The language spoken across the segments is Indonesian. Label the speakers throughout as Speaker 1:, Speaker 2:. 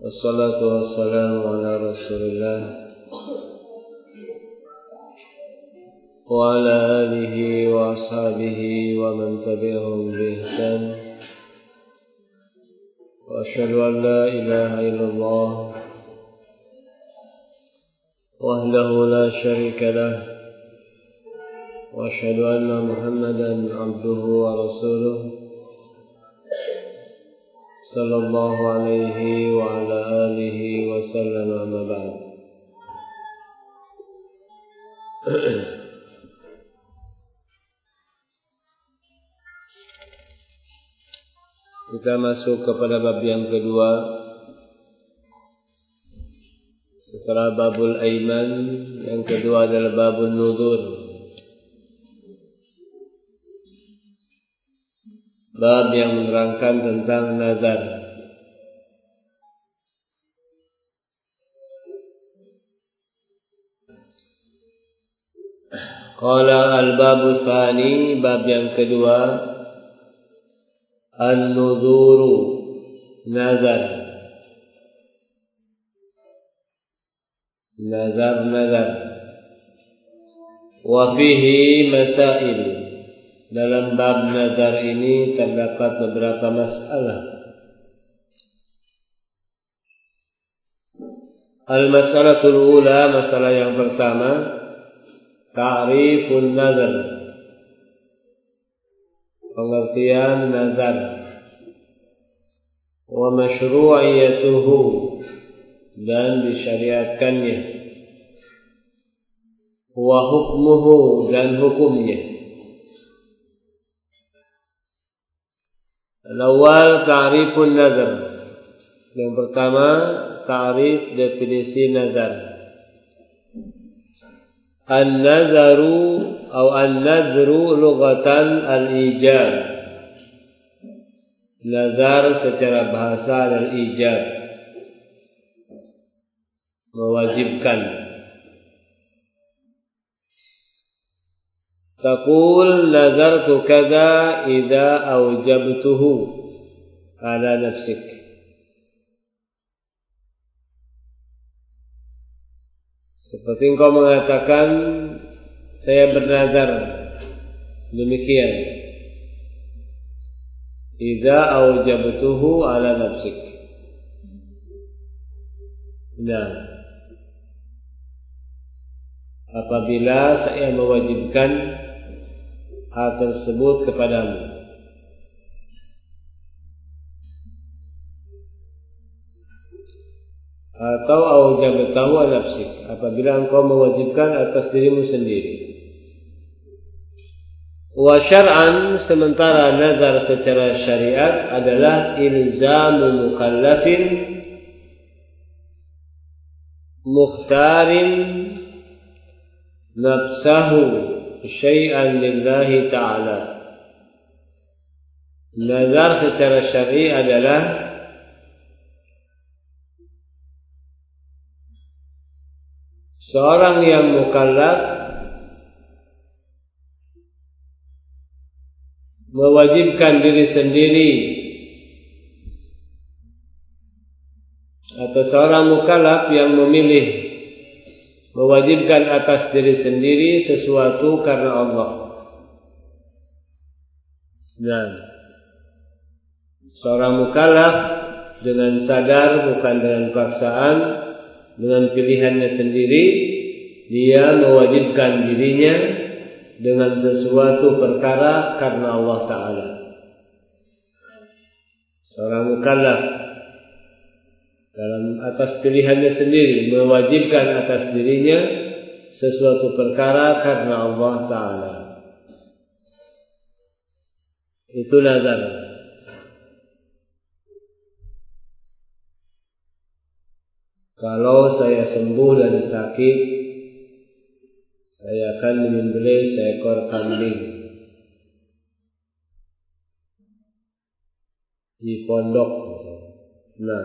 Speaker 1: Wassalatu wassalamu ala Rasulillah wa ala alihi wa ashabihi wa man tabi'ahum bi ihsan. Wa asyhadu an la ilaha illallah wahdahu la syarika lah wa asyhadu anna Muhammadan abduhu wa rasuluh sallallahu alaihi wa ala alihi wa sallam, amma ba'd. Kita masuk kepada bab yang kedua setelah babul aiman. Yang kedua adalah babul nudzur, bab yang menerangkan tentang nazar. Qala al-babu tsani, bab yang kedua, an-nudzuru, nazar. Nazar. Wa fihi masail. Dalam bab nazar ini terdapat beberapa masalah. Al-mas'alatul ula, masalah yang pertama, ta'rifun nazar, pengertian nazar, wa masyru'iyatuhu, dan disyariatkannya, wa hukmuhu, dan hukumnya. Al-awwal ta'rifun nazar. Yang pertama, ta'rif, definisi nazar. An-nazaru atau an-nazru lughatan al-ijab. Nazar secara bahasa al-ijab, mewajibkan. Taqul nazartu kadza idza aujabtuhu ala nafsik. Seperti engkau mengatakan, saya bernazar demikian, idza aujabtuhu ala nafsik. Nah, apabila saya mewajibkan hal tersebut kepadamu. Atau aujabtahu ala nafsik, apabila engkau mewajibkan atas dirimu sendiri. Wa syar'an, sementara nazar secara syariat adalah ilzamu mukallafin mukhtarin nafsahu syai'an lillahi ta'ala. Nazar secara syar'i adalah seorang yang mukallaf mewajibkan diri sendiri, atau seorang mukallaf yang memilih mewajibkan atas diri sendiri sesuatu karena Allah. Nah, seorang mukallaf dengan sadar, bukan dengan paksaan, dengan pilihannya sendiri, dia mewajibkan dirinya dengan sesuatu perkara karena Allah Ta'ala. Seorang mukallaf dalam atas pilihannya sendiri mewajibkan atas dirinya sesuatu perkara karena Allah Ta'ala. Itu nazar. Kalau saya sembuh dari sakit, saya akan menyembelih seekor kambing di pondok. Nah,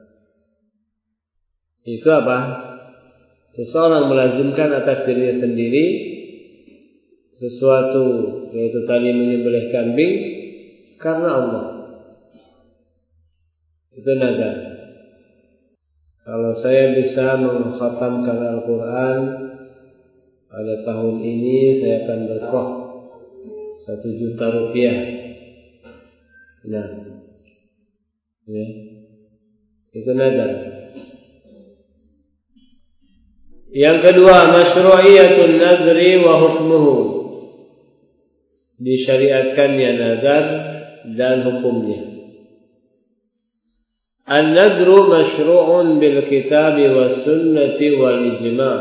Speaker 1: itu apa? Seseorang melazimkan atas dirinya sendiri sesuatu, yaitu tadi menyembelih kambing karena Allah. Itu nazar. Kalau saya bisa mengkhatamkan Al-Quran pada tahun ini, saya akan bersedekah 1 juta rupiah. Nah, ya, itu nazar. Yang kedua, masyru'iyatun nadri wa hukmuhu. Disyariatkannya nazar dan hukumnya. An-nadru masyru'un bil kitabi was sunnati wal ijma'.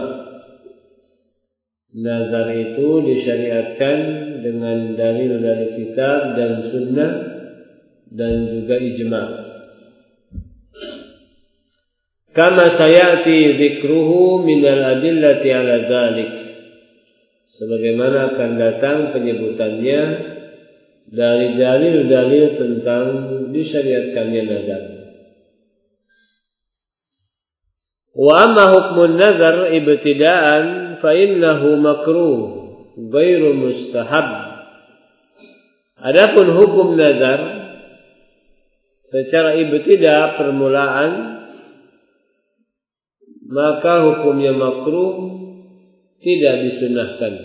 Speaker 1: Nazar itu disyariatkan dengan dalil dari kitab dan sunnah dan juga ijma'. Kama sayati dzikruhu minal adillati ala dzalik. Sebagaimana akan datang penyebutannya dari dalil-dalil tentang disyariatkannya nazar. Wa amma hukmun nazar ibtida'an fa innahu makruh ghairu mustahab. Adapun hukum nazar secara ibtida' permulaan, maka hukumnya makruh, tidak disunahkan.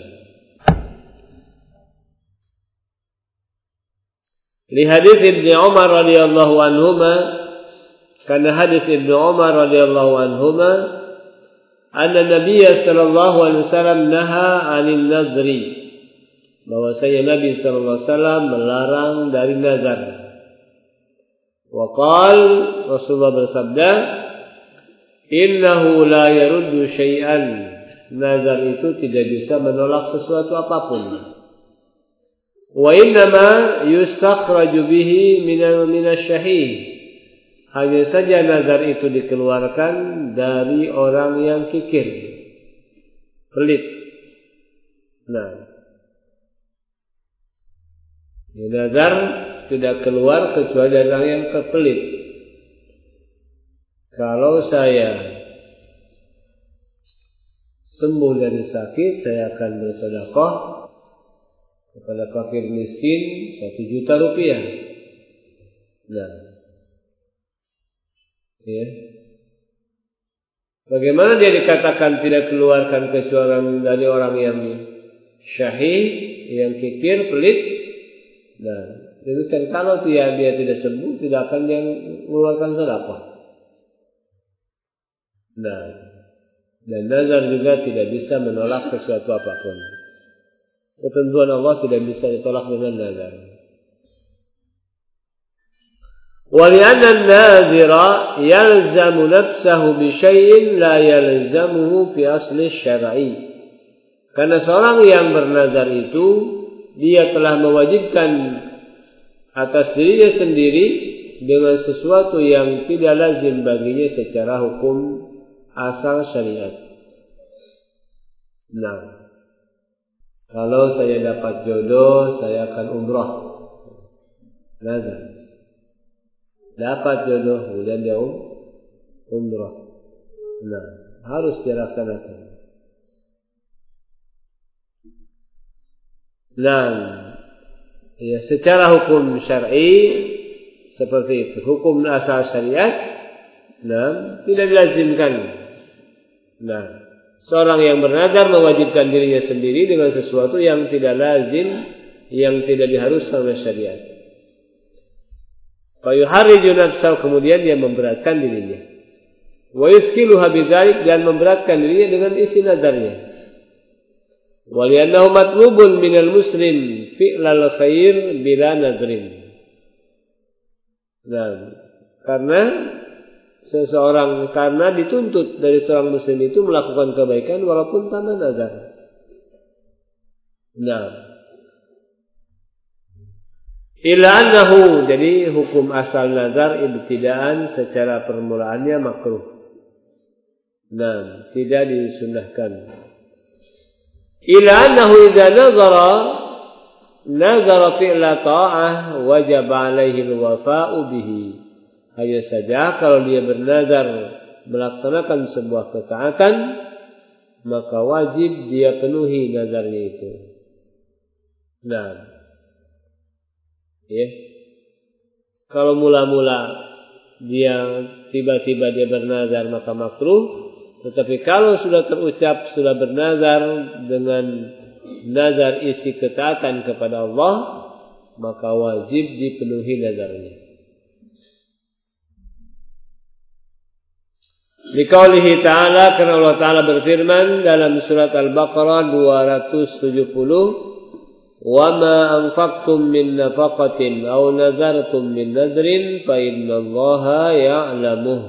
Speaker 1: Li hadis Ibnu Umar radhiyallahu anhuma, karena hadis Ibnu Umar radhiyallahu anhuma, anna Nabiy sallallahu alaihi wasallam naha 'anil nadri, bahwasanya Nabi sallallahu alaihi wasallam melarang dari nazar. Wa qala, Rasulullah bersabda, innahu la yaruddu syai'an. Nazar itu tidak bisa menolak sesuatu apapun. Wa innama yustakhraju bihi minasyahih. Hanya saja nazar itu dikeluarkan dari orang yang kikir, pelit. Nah, nazar tidak keluar kecuali dari orang yang kepelit. Kalau saya sembuh dari sakit, saya akan bersedekah kepada fakir miskin 1 juta rupiah. Nah, ya. Bagaimana dia dikatakan tidak keluarkan kecuali dari orang yang syahih, yang kikir, pelit? Nah, itu kan kalau dia tidak sembuh, tidak akan yang mengeluarkan sedekah. Nah, dan nazar juga tidak bisa menolak sesuatu apapun. Ketentuan Allah tidak bisa ditolak dengan nazar. وَلِأَنَّ النَّاذِرَ يَلْزَمُ نَفْسَهُ بِشَيْءٍ لَا يَلْزَمُهُ فِي أَصْلِ الشَّرْعِ. Karena seorang yang bernazar itu, dia telah mewajibkan atas dirinya sendiri dengan sesuatu yang tidak lazim baginya secara hukum asal syariat. Nah, kalau saya dapat jodoh, saya akan umrah. Nazar. Dapat jodoh, kemudian dia umrah. Nah, harus dilaksanakan. Nah, ya, secara hukum syar'i seperti itu. Hukum asal syariat, nah, tidak dilazimkan. Nah, seorang yang bernazar mewajibkan dirinya sendiri dengan sesuatu yang tidak lazim, yang tidak diharuskan oleh syariat. Fa yuharriju nafsahu, kemudian dia memberatkan dirinya. Wa yuskiluha bidzalik, dan memberatkan dirinya dengan isi nazarnya. Wa li'annahu matlubun minal muslim fi'lal khair bila nadrin. Nah, karena dituntut dari seorang muslim itu melakukan kebaikan walaupun tanpa nazar. Nah, illa annahu, jadi hukum asal nazar ibtidaan secara permulaannya makruh. Nah, tidak disunahkan. Illa annahu idza nazara fi'la ta'ah wajib alaihi al-wafa'u bihi. Hanya saja kalau dia bernazar melaksanakan sebuah ketaatan, maka wajib dia penuhi nazarnya itu. Nah, ya. Kalau mula-mula dia tiba-tiba dia bernazar maka makruh. Tetapi kalau sudah terucap, sudah bernazar dengan nazar isi ketaatan kepada Allah, maka wajib dipenuhi nazarnya. Liqaulihi ta'ala, karena Allah Ta'ala berfirman dalam surat Al-Baqarah 270, "Wa ma anfaqtum min nafaqatin aw nazartum min nadrin fa innallaha ya'lamuh."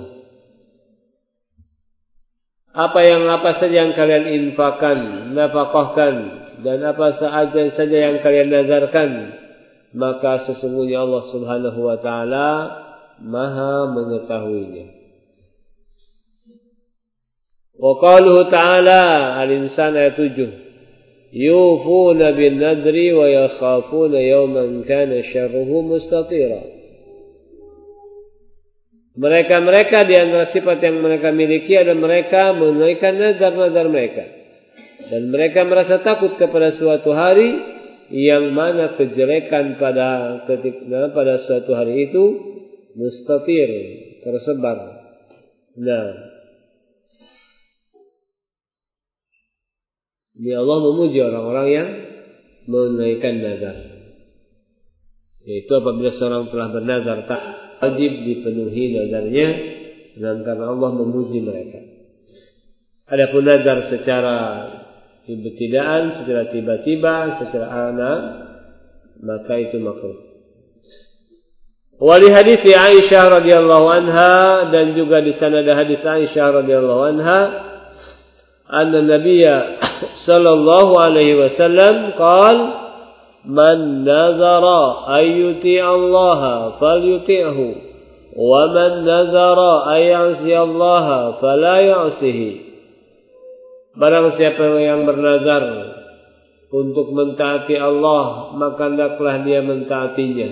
Speaker 1: Apa saja yang kalian infakkan, nafkahkan, dan apa saja yang kalian nazarkan, maka sesungguhnya Allah Subhanahu wa taala Maha mengetahuinya. Wa qaluhu ta'ala, Al-Insan ayat 7, "Yufuna bin nadri wa yakhafuna yawman kana syarruhu mustatira." Mereka di antara sifat yang mereka miliki adalah mereka menunaikan nazar-nazar mereka. Dan mereka merasa takut kepada suatu hari yang mana kejelekan pada suatu hari itu mustatir, tersebar. Nah, ini Allah memuji orang-orang yang menunaikan nazar. Yaitu apabila seorang telah bernazar tak wajib dipenuhi nazarnya, dan karena Allah memuji mereka. Adapun nazar secara ibtidaan, secara tiba-tiba, secara ana, maka itu makruh. Wali hadis Aisyah radhiyallahu anha, dan juga di sana ada hadis Aisyah radhiyallahu anha, anna Nabiyya sallallahu alaihi wasallam qala, "Man nazara ayyuti Allah falyuti'hu, wa man nazara ayyasi Allah fala ya'sihi." Barang siapa yang bernazar untuk mentaati Allah, maka hendaklah dia mentaatinya.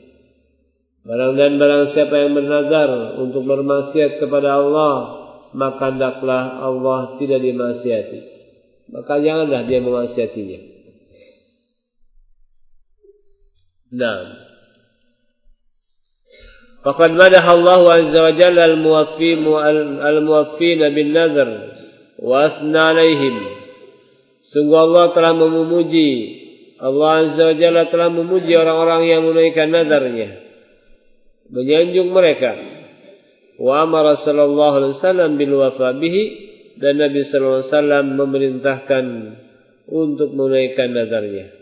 Speaker 1: Barang siapa yang bernazar untuk bermaksiat kepada Allah, maka hendaklah Allah tidak dimaksiati, maka janganlah dia memaksiatinya. Nah, faqad madaha Allah azza wa jalla al-muwaffina bin nazar wa asna alaihim. Sungguh Allah azza wa jalla telah memuji orang-orang yang menunaikan nazarnya, menyanjung mereka. Wa amara sallallahu alaihi wasallam bil wafa bihi, dan Nabi sallallahu alaihi wasallam memerintahkan untuk menunaikan nazarnya.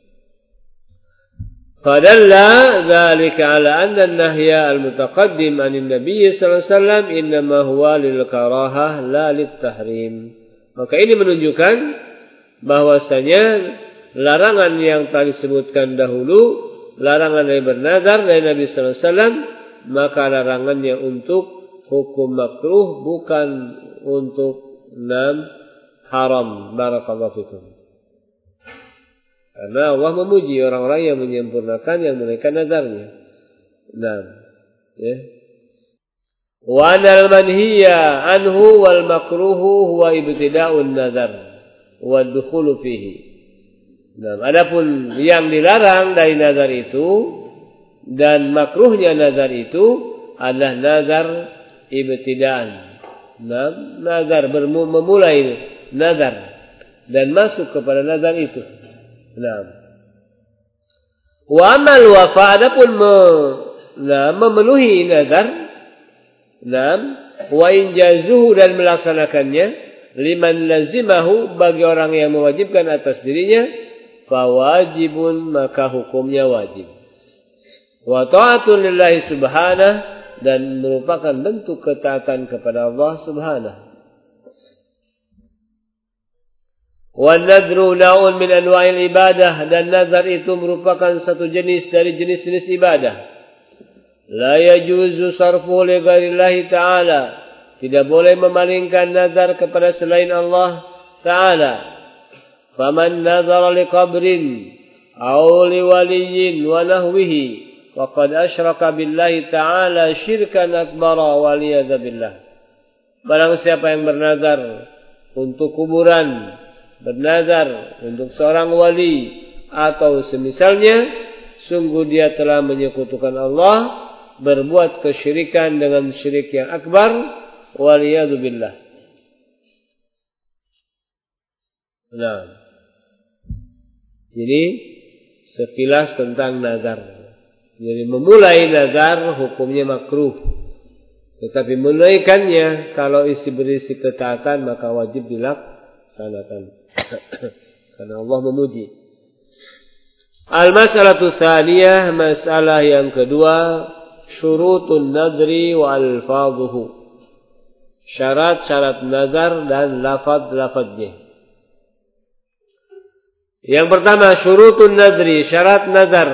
Speaker 1: Fadalla dzalika ala anna an-nahya al-mutaqaddim 'anil Nabi sallallahu alaihi wasallam innama huwa lil karahah la lit tahrim. Maka ini menunjukkan bahwasanya larangan yang telah disebutkan dahulu, larangan dari bernazar dari Nabi sallallahu alaihi wasallam, maka larangannya untuk hukum makruh, bukan untuk haram. Barakallahu fikum. Karena Allah memuji orang-orang yang menyempurnakan, yang menunaikan nazarnya. Nah, ya. Wa anal manhiya anhu wal makruhu huwa ibtida'un nazar wa dukhulu fihi. Nah, adapun yang dilarang dari nazar itu dan makruhnya nazar itu adalah nazar ibtida'an. Nah, nazar memulai nazar dan masuk kepada nazar itu. Nah, wa amal wafa, adapun memenuhi nazar, wa injazuhu, dan melaksanakannya, liman lazimahu, bagi orang yang mewajibkan atas dirinya, fawajibun, maka hukumnya wajib. Wa ta'atun lillahi subhanahu, dan merupakan bentuk ketaatan kepada Allah subhanahu. Wan nadru naun min anwa'il ibadah, dan nazar itu merupakan satu jenis dari jenis-jenis ibadah. La yajuzu sarfu li ghairillahi ta'ala, tidak boleh memalingkan nazar kepada selain Allah Ta'ala. Faman nazara li qabrin aw li waliyyin wa nahwihi faqad asyraka billahi ta'ala syirkan akbara waliyadza billah. Barang siapa yang bernazar untuk kuburan, bernazar untuk seorang wali atau semisalnya, sungguh dia telah menyekutukan Allah berbuat kesyirikan dengan syirik yang akbar, waliyadu billah. Nah, ini sekilas tentang nazar. Jadi memulai nazar hukumnya makruh, tetapi menunaikannya kalau isi berisi ketaatan maka wajib dilaksanakan. Karena Allah memuji. Al-mas'alatu tsaniyah, masalah yang kedua, syurutun nadri wa alfadhuhu. Syarat-syarat nazar dan lafaz-lafaznya. Yang pertama, syurutun nadri, syarat nazar.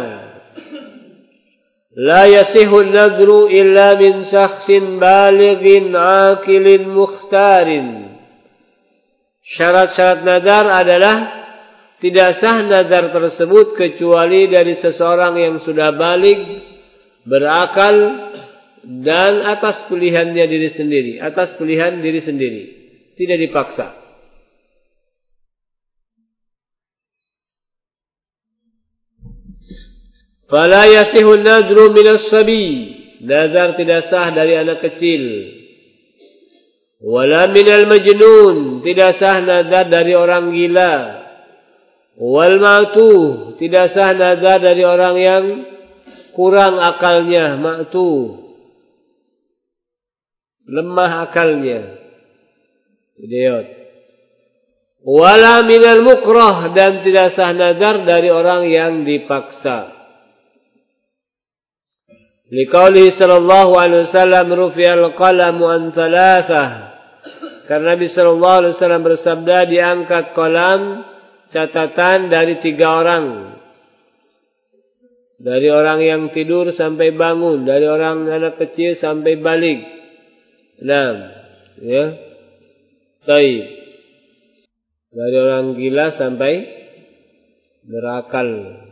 Speaker 1: La yasihun nadru illa min syakhsin balighin aqilin mukhtarin. Syarat-syarat nazar adalah tidak sah nazar tersebut kecuali dari seseorang yang sudah baligh, berakal, dan atas pilihannya diri sendiri, atas pilihan diri sendiri, tidak dipaksa. Fala yasihun nadru minas sabi, nazar tidak sah dari anak kecil. Wala minal majnun, tidak sah nazar dari orang gila. Wal ma'tuh, tidak sah nazar dari orang yang kurang akalnya, ma'tuh, lemah akalnya, idiot. Wala minal mukrah, dan tidak sah nazar dari orang yang dipaksa. Liqaulihi sallallahu alaihi wasallam rufi'al qalamu an thalathah. Karena Nabi sallallahu alaihi wasallam bersabda, diangkat qalam, catatan dari 3 orang. Dari orang yang tidur sampai bangun, dari orang anak kecil sampai baligh. 6, ya. Baik. Dari orang gila sampai berakal.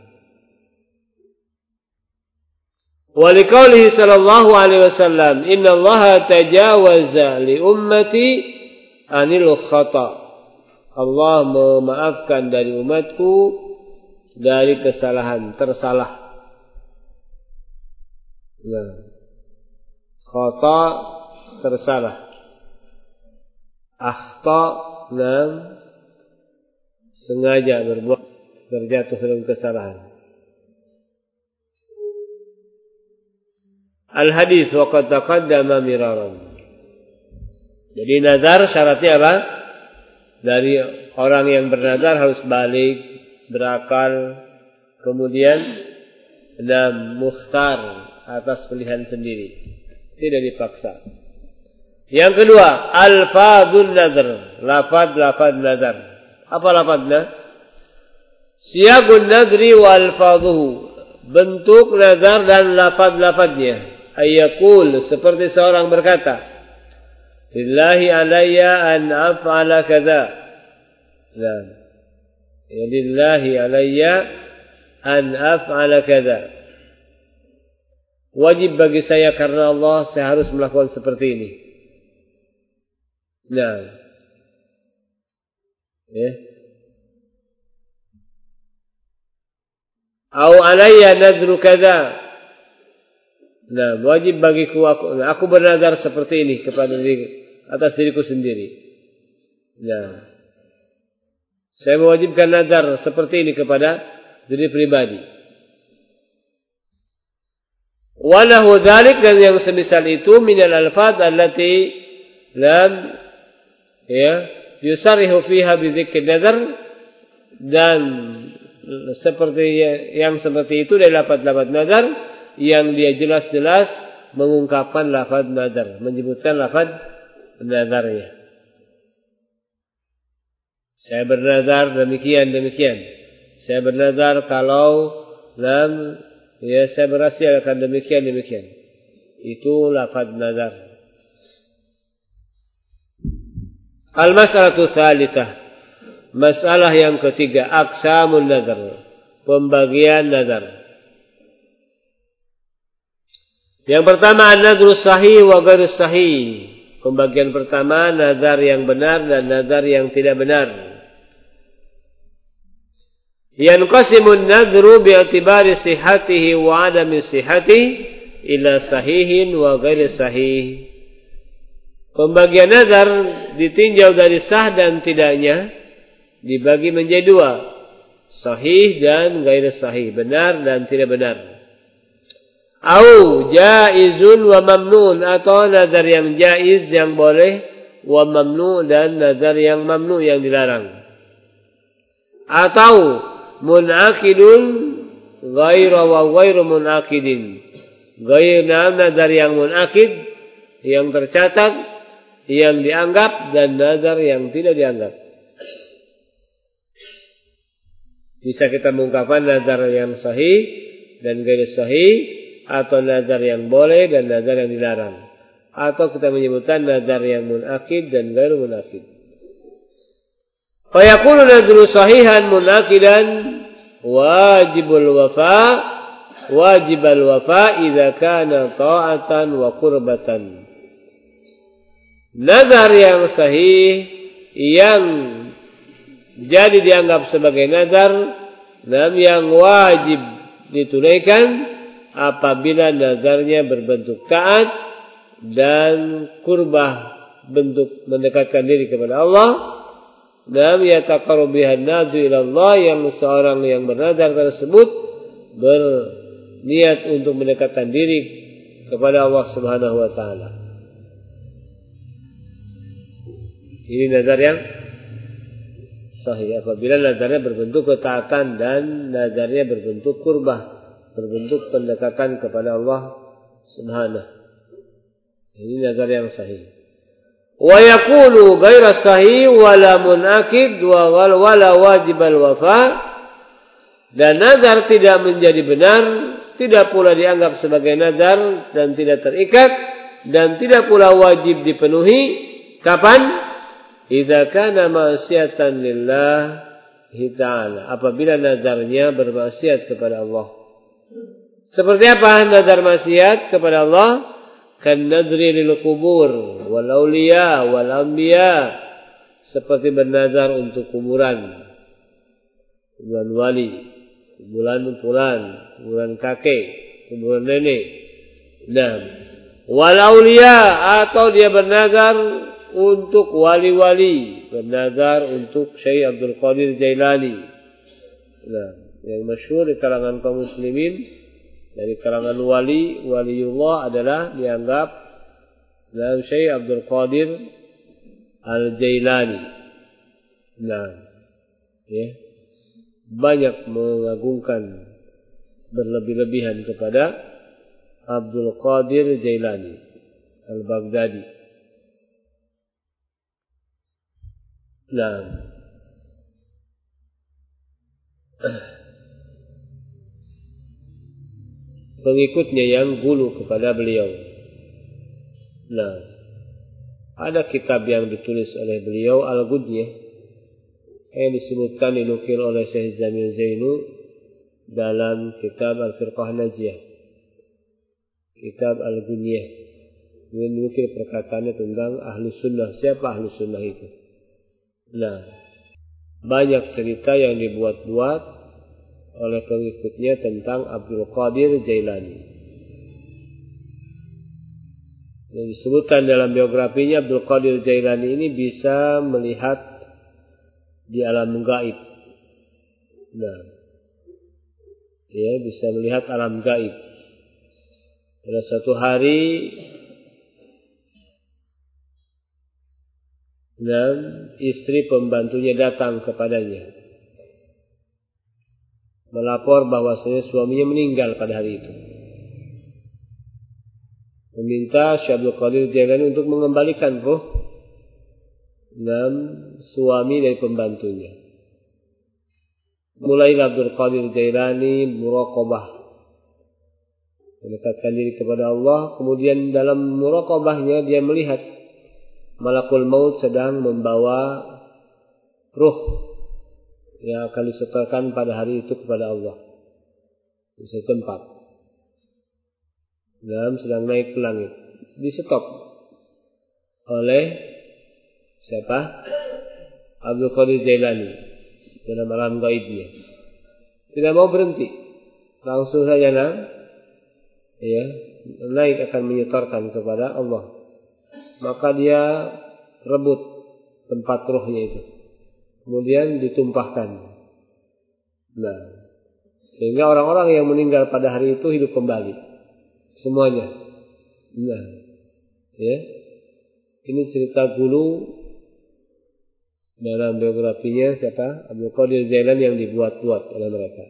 Speaker 1: Wa liqaulihi sallallahu alaihi wasallam, innallaha tajawaza li ummati anil khata'. Allah memaafkan dari umatku dari kesalahan, tersalah. Nah, khata, tersalah. Akhta, nah, sengaja berbuat, terjatuh dalam kesalahan. Al-hadits wa qad taqaddama miraran. Jadi nazar syaratnya apa? Dari orang yang bernazar harus baligh, berakal, kemudian mukhtar, atas pilihan sendiri, tidak dipaksa. Yang kedua, alfadzun nazar, lafaz nazar. Apa lafaznya? Siyagun nadri wa alfadhuhu, bentuk nazar dan lafaz-lafaznya. Ayyakul, seperti seorang berkata, lillahi alayya an af'ala kadza. Nah, ya lillahi alayya an af'ala kadza. Wajib bagi saya karena Allah, saya harus melakukan seperti ini. Nah, ya. Au alayya nadru kadza. Nah, wajib bagiku aku bernazar seperti ini kepada atas diriku sendiri. Nah, saya mewajibkan nazar seperti ini kepada diri pribadi. Wa lahu dzalik, dan yang semisal itu minal alfaz allati lam yusarrihu fiha bi dzikr nazar, dan seperti yang seperti itu dari lafaz-lafaz nazar yang dia jelas-jelas mengungkapkan lafaz nazar, menyebutkan lafaz nazarnya. Saya bernazar demikian. Saya bernazar kalau saya berhasil akan demikian. Itu lafaz nazar. Al-mas'alatu tsalitsah, masalah yang ketiga, aqsamun nazar, pembagian nazar. Yang pertama, an-nadru sahih wa ghairu sahih. Pembagian pertama, nazar yang benar dan nazar yang tidak benar. Yanqasimun nadru bi'atibari sihhatihi wa adami sihhatihi ila sahihin wa ghairi sahih. Pembagian nazar ditinjau dari sah dan tidaknya dibagi menjadi dua, sahih dan ghairi sahih, benar dan tidak benar. Au jaizun wa mamnun, atau nazar yang jaiz yang boleh, wa mamnu dan nazar yang mamnu yang dilarang. Atau munakidun ghairu wa ghairu munakidin, ghairna nazar yang munakid yang tercatat yang dianggap dan nazar yang tidak dianggap. Bisa kita mengungkapkan nazar yang sahih dan ghairi sahih, atau nazar yang boleh dan nazar yang dilarang, atau kita menyebutkan nazar yang munakid dan ghairu munakid. Fa yakunu nadru sahihan munakidan wajibal wafa idza kana ta'atan wa qurbatan. Nazar yang sahih yang jadi dianggap sebagai nazar dan yang wajib ditunaikan apabila nazarnya berbentuk taat dan kurbah, bentuk mendekatkan diri kepada Allah. Dan yataqarrabu bihan nadru ila Allah, yang seorang yang bernazar tersebut berniat untuk mendekatkan diri kepada Allah Subhanahu wa taala. Ini nazar yang sahih apabila nazarnya berbentuk ketaatan dan nazarnya berbentuk kurbah, berbentuk pendekatan kepada Allah Subhanahu. Ini nazar yang sahih. Wa yakunu ghaira sahih wala munakid wala wajibal wafa, dan nazar tidak menjadi benar, tidak pula dianggap sebagai nazar dan tidak terikat dan tidak pula wajib dipenuhi. Kapan? Idza kana ma'siyatan lillahi ta'ala, apabila nazarnya bermaksiat kepada Allah. Seperti apa nazar maksiat kepada Allah? Kan nadri lil qubur wal auliya wal anbiya, seperti bernazar untuk kuburan wali, kuburan kakek, kuburan nenek. Nah, wal auliya, atau dia bernazar untuk wali-wali, bernazar untuk Syekh Abdul Qadir Jailani. Nah, yang masyhur di kalangan kaum muslimin dari kalangan waliullah adalah dianggap dalam Syekh Abdul Qadir Al-Jailani. Nah, ya, banyak mengagungkan berlebih-lebihan kepada Abdul Qadir Jailani Al-Baghdadi. Nah, pengikutnya yang gulu kepada beliau. Nah, ada kitab yang ditulis oleh beliau, Al-Ghunyah, yang disebutkan dinukil oleh Syekh Jamil Zainu dalam kitab Al-Firqah Najiyah. Kitab Al-Ghunyah dinukil perkataannya tentang ahlu sunnah. Siapa ahlu sunnah itu? Nah, banyak cerita yang dibuat-buat oleh pengikutnya tentang Abdul Qadir Jailani. Yang disebutkan dalam biografinya, Abdul Qadir Jailani ini bisa melihat di alam gaib. Nah, dia bisa melihat alam gaib. Pada suatu hari, dan istri pembantunya datang kepadanya melapor bahwasanya suaminya meninggal pada hari itu. Meminta Syekh Abdul Qadir Jailani untuk mengembalikan ruh dan suami dari pembantunya. Mulailah Abdul Qadir Jailani muraqabah, mendekatkan diri kepada Allah. Kemudian dalam muraqabahnya dia melihat Malakul Maut sedang membawa ruh yang akan disetorkan pada hari itu kepada Allah di satu tempat. Dan sedang naik ke langit, disetop oleh siapa? Abdul Qadir Jailani dalam alam gaibnya. Tidak mau berhenti, langsung saja ya, naik akan menyetorkan kepada Allah. Maka dia rebut tempat ruhnya itu. Kemudian ditumpahkan. Nah, sehingga orang-orang yang meninggal pada hari itu hidup kembali. Semuanya. Nah, ya. Ini cerita Gulu dalam biografinya siapa? Abdul Qadir Jailani yang dibuat-buat oleh mereka.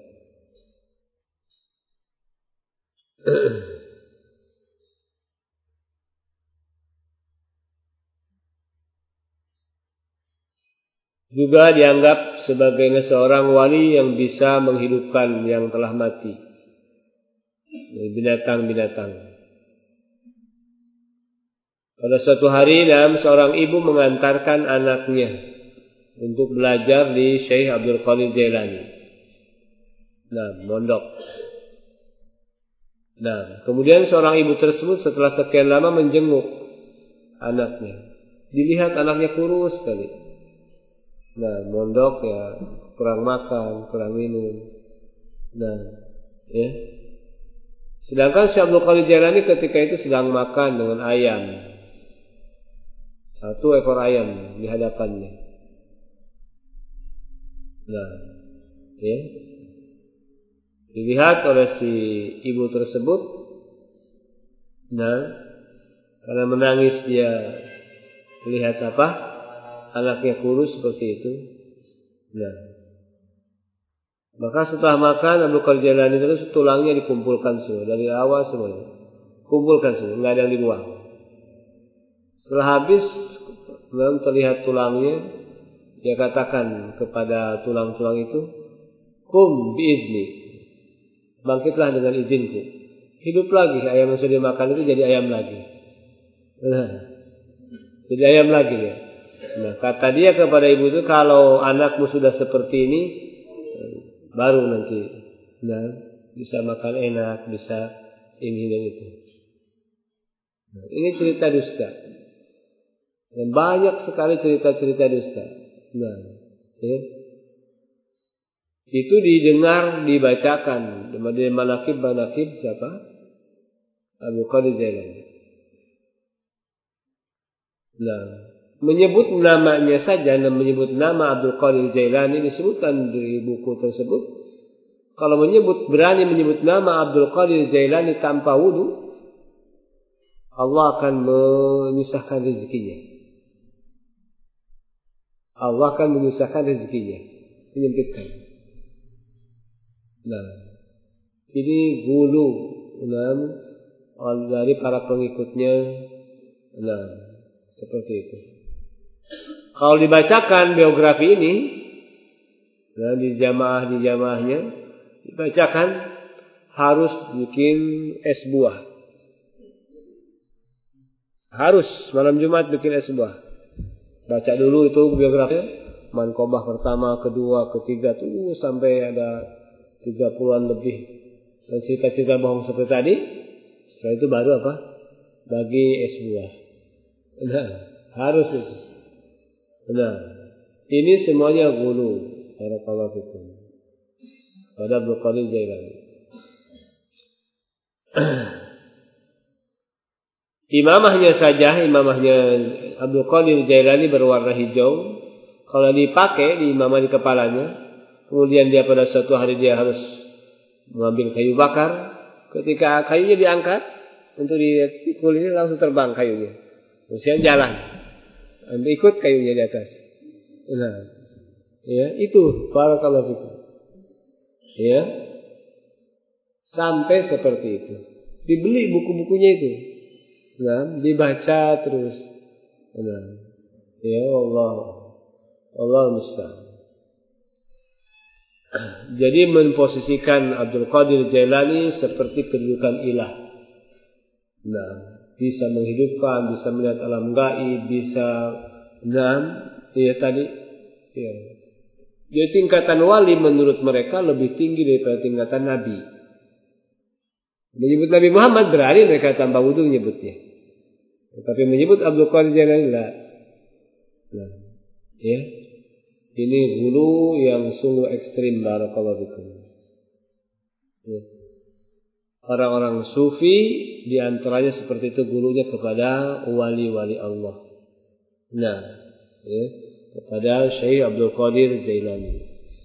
Speaker 1: Juga dianggap sebagai seorang wali yang bisa menghidupkan yang telah mati. Binatang-binatang. Pada suatu hari, seorang ibu mengantarkan anaknya untuk belajar di Syekh Abdul Qadir Jailani. Mondok. Kemudian seorang ibu tersebut setelah sekian lama menjenguk anaknya. Dilihat anaknya kurus sekali. Mondok ya kurang makan, kurang minum. Ya. Sedangkan Syekh Abdul Qadir Jailani ketika itu sedang makan dengan ayam. 1 ekor ayam di hadapannya. Ya. Dilihat oleh si ibu tersebut. Karena menangis dia lihat apa? Anaknya kurus seperti itu. Maka setelah makan Abdul Qadir Jailani terus tulangnya dikumpulkan semua dari awal semuanya. Kumpulkan semua, enggak ada yang dibuang. Setelah habis terlihat tulangnya, dia katakan kepada tulang-tulang itu, "Qum bi'izni." Bangkitlah dengan izinku. Hidup lagi ayam yang sudah dimakan itu jadi ayam lagi. Jadi ayam lagi ya. Kata dia kepada ibu itu, kalau anakmu sudah seperti ini, baru nanti bisa makan enak, bisa ini dan itu. Ini cerita dusta. Dan banyak sekali cerita-cerita dusta. Ya. Itu didengar, dibacakan di manaqib siapa? Abdul Qadir Jailani. Menyebut namanya saja dan menyebut nama Abdul Qadir Jailani disebutkan di buku tersebut. Kalau berani menyebut nama Abdul Qadir Jailani tanpa wudu, Allah akan menyusahkan rezekinya. Allah akan menyusahkan rezekinya, menyempitkan. Ini gulu dari para pengikutnya. Seperti itu. Kalau dibacakan biografi ini di jamaahnya dibacakan harus bikin es buah. Harus malam Jumat bikin es buah. Baca dulu itu biografinya, Manqobah pertama, kedua, ketiga tuh sampai ada 30-an lebih. Dan cerita-cerita bohong seperti tadi. Setelah itu baru apa? Bagi es buah. Harus itu. Ini semuanya gulu. Barakallahu fikum. Pada Abdul Qadir Jailani. Imamahnya Abdul Qadir Jailani berwarna hijau. Kalau dipakai di imamah di kepalanya, kemudian dia pada suatu hari dia harus mengambil kayu bakar. Ketika kayunya diangkat untuk dipikul ini langsung terbang kayunya. Kemudian jalan. Anda ikut kayunya di atas. Ya, itu barakallahu fikum. Ya. Sampai seperti itu. Dibeli buku-bukunya itu. Dibaca terus. Ya Allah musta'an. Jadi memposisikan Abdul Qadir Jailani seperti kedudukan ilah. Bisa menghidupkan, bisa melihat alam gaib, bisa tadi. Ya. Jadi tingkatan wali menurut mereka lebih tinggi daripada tingkatan nabi. Menyebut Nabi Muhammad berani mereka tanpa wudu menyebutnya. Tetapi menyebut Abdul Qadir Jailani lah. Ya. Ini hulu yang sungguh ekstrim barakallahu fikum. Ya. Orang-orang sufi di antaranya seperti itu gurunya kepada wali-wali Allah. Nah, ya, kepada Syekh Abdul Qadir Jailani.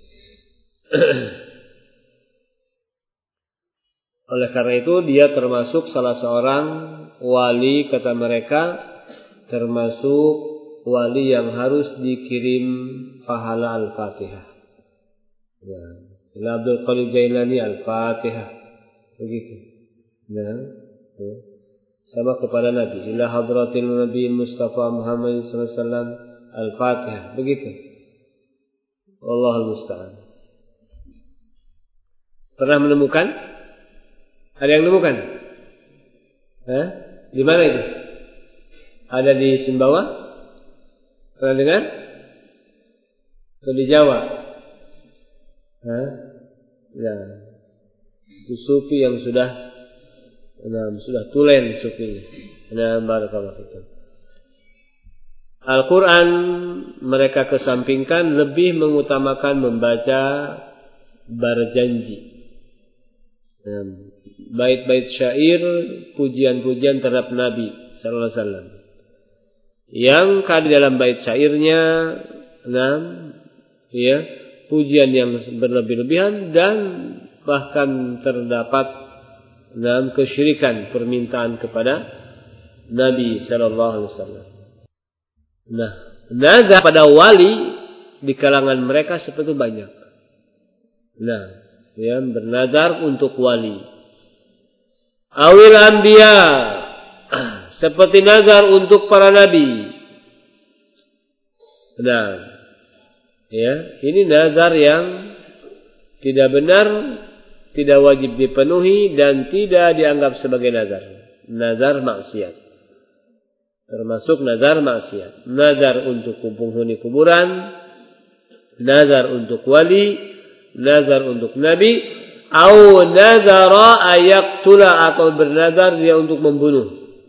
Speaker 1: Oleh karena itu dia termasuk salah seorang wali, kata mereka, termasuk wali yang harus dikirim pahala Al-Fatihah. Ya, ila Abdul Qadir Jailani Al-Fatihah. Begitu. Nah, ya. Sama kepada Nabi, ila hadratil Nabi Mustafa Muhammad sallallahu alaihi wasallam Al-Fatihah. Begitu. Wallahul musta'an. Pernah menemukan? Ada yang menemukan? Di mana itu? Ada di Sumbawa? Pernah dengar? Atau di Jawa? Nah, itu sufi yang sudah tulen sufinya. Nah, barakallahu fikum. Al-Quran mereka kesampingkan, lebih mengutamakan membaca berjanji. Bait-bait syair, pujian-pujian terhadap Nabi sallallahu alaihi wasallam. Yang ada dalam bait syairnya, pujian yang berlebih-lebihan dan bahkan terdapat kesyirikan, permintaan kepada Nabi sallallahu alaihi wasallam. Nah, nazar pada wali di kalangan mereka seperti itu banyak. Nah, yang bernazar untuk wali. Awil anbiya, seperti nazar untuk para nabi. Nah, ya, ini nazar yang tidak benar, tidak wajib dipenuhi dan tidak dianggap sebagai nazar. Nazar maksiat. Termasuk nazar maksiat. Nazar untuk penghuni kuburan, nazar untuk wali, nazar untuk nabi, atau nazara ayaktula, atau bernazar dia untuk membunuh.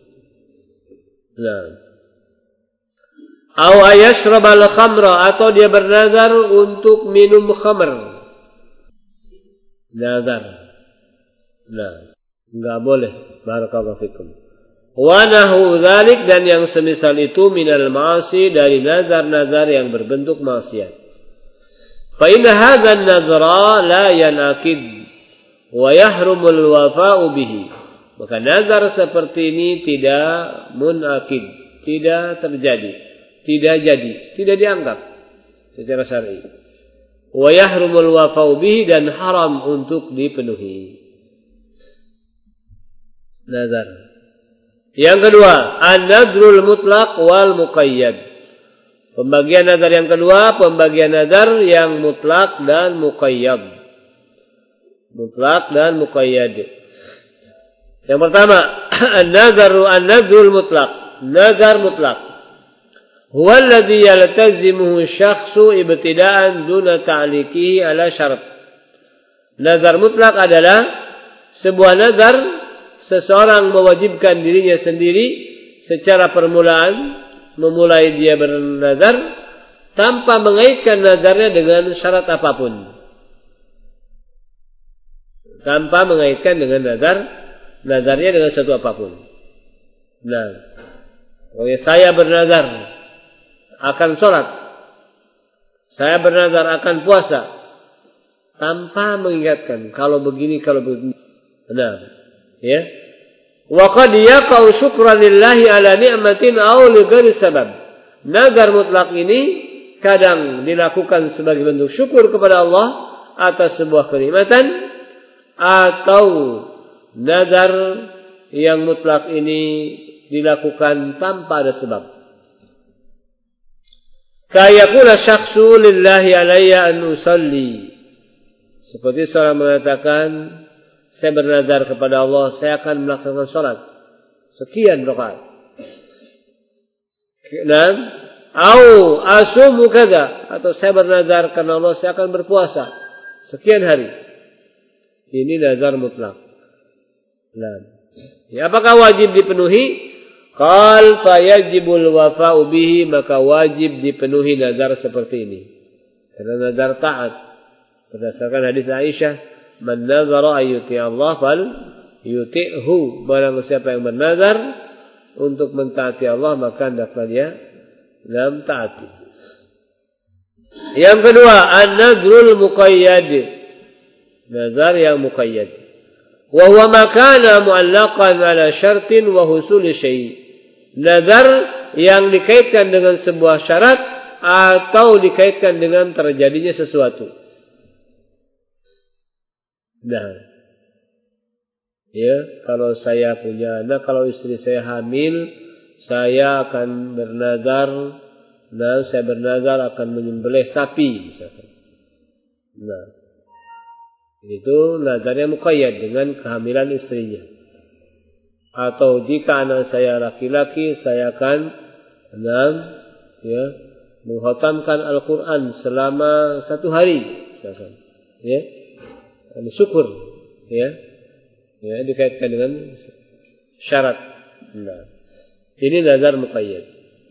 Speaker 1: Nah, atau ayashrabal khamra, atau dia bernazar untuk minum khamr. Nazar. Nah, enggak boleh. Barakallahu fikum. Wa nahu dzalik, dan yang semisal itu minal ma'asi, dari nazar-nazar yang berbentuk maksiat. Fa inna hadzal nazra la yanaqid wa yahrumul wafa'u bihi. Maka nazar seperti ini tidak munaqid, tidak terjadi, tidak dianggap secara syar'i. Wa yahrumul wafa'u bihi, dan haram untuk dipenuhi. Nazar. Yang kedua, an-nadrul mutlaq wal muqayyad. Pembagian nazar yang kedua, pembagian nazar yang mutlak dan muqayyad. Mutlak dan muqayyad. Yang pertama, an-nadrul mutlaq. Nazar mutlak. Huwa alladhi yaltazimuhu syakhsu ibtida'an duna ta'liqihi ala syarat. Nazar mutlak adalah sebuah nazar seseorang mewajibkan dirinya sendiri secara permulaan, memulai dia bernazar tanpa mengaitkan nazarnya dengan syarat apapun. Tanpa mengaitkan dengan nazarnya dengan satu apapun. Nah, saya bernazar akan sholat, saya bernazar akan puasa, tanpa mengingatkan kalau begini, kalau begini. Nah, ya. Wa qad yaqau syukran lillahi ala ni'matin aw li ghairi sabab. Nazar mutlak ini kadang dilakukan sebagai bentuk syukur kepada Allah atas sebuah kenikmatan, atau nazar yang mutlak ini dilakukan tanpa ada sebab. Kayakula syakhsu lillahi alayya an usalli. Seperti seorang mengatakan, saya bernazar kepada Allah, saya akan melaksanakan salat sekian rakaat. Dan au asumu kada, atau saya bernazar karena Allah, saya akan berpuasa sekian hari. Ini nazar mutlak. Nah, ya, apakah wajib dipenuhi? Qal fa yajibul wafa'u bihi, maka wajib dipenuhi nazar seperti ini. Karena nazar taat berdasarkan hadis Aisyah, man nazara ayyuti Allah yuti'hu, barang siapa yang bernazar untuk mentaati Allah maka hendaklah dia dalam taati. Yang kedua, an-nadrul muqayyad, nazar yang muqayyad. Wa huwa ma kana mu'allaqan 'ala syartin wa husul syai'. Nazar yang dikaitkan dengan sebuah syarat atau dikaitkan dengan terjadinya sesuatu. Nah, ya, kalau saya punya anak, kalau istri saya hamil, saya akan bernazar, nah saya bernazar akan menyembelih sapi misalkan. Nah, itu nazarnya muqayyad dengan kehamilan istrinya. Atau jika anak saya laki-laki, saya akan mengkhatamkan Al-Quran selama 1 hari misalkan. Ya, syukur, ya, dikaitkan dengan syarat. Nah, ini nazar muqayyad.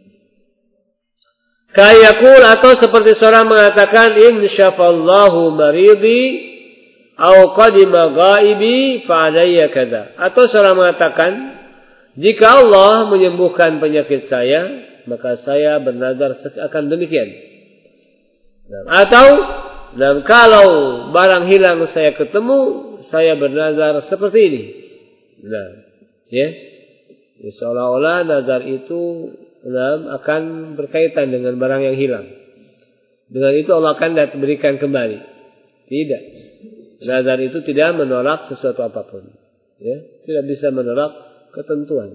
Speaker 1: Kayakul, atau seperti seorang mengatakan, insyafallahu maridi au qadima ghaibi fa alayya kadza. Atau seorang mengatakan, jika Allah menyembuhkan penyakit saya, maka saya bernazar akan demikian. Atau kalau barang hilang saya ketemu, saya bernazar seperti ini. Nah, ya, seolah-olah nazar itu akan berkaitan dengan barang yang hilang. Dengan itu Allah akan berikan kembali. Tidak. Nazar itu tidak menolak sesuatu apapun. Ya, tidak bisa menolak ketentuan.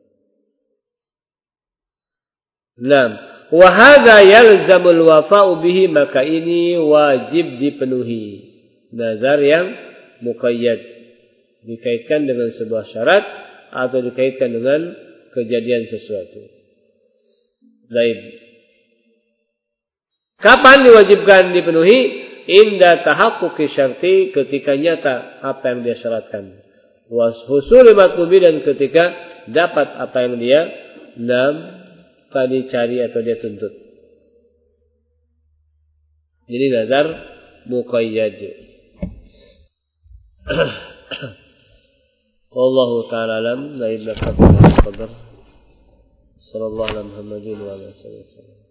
Speaker 1: Nah, wa hadza yalzamul wafa'u bihi, maka ini wajib dipenuhi. Nazar yang muqayyad dikaitkan dengan sebuah syarat atau dikaitkan dengan kejadian sesuatu. Baik. Kapan diwajibkan dipenuhi? Inda tahaqquqi syarti, ketika nyata apa yang dia syaratkan. Was husuli matlubi, dan ketika dapat apa yang dia tadi cari atau dia tuntut. Jadi nazar muqayyad. Wallahu ta'ala alam. La ilaha illallah. Sallallahu alaihi wa sallam.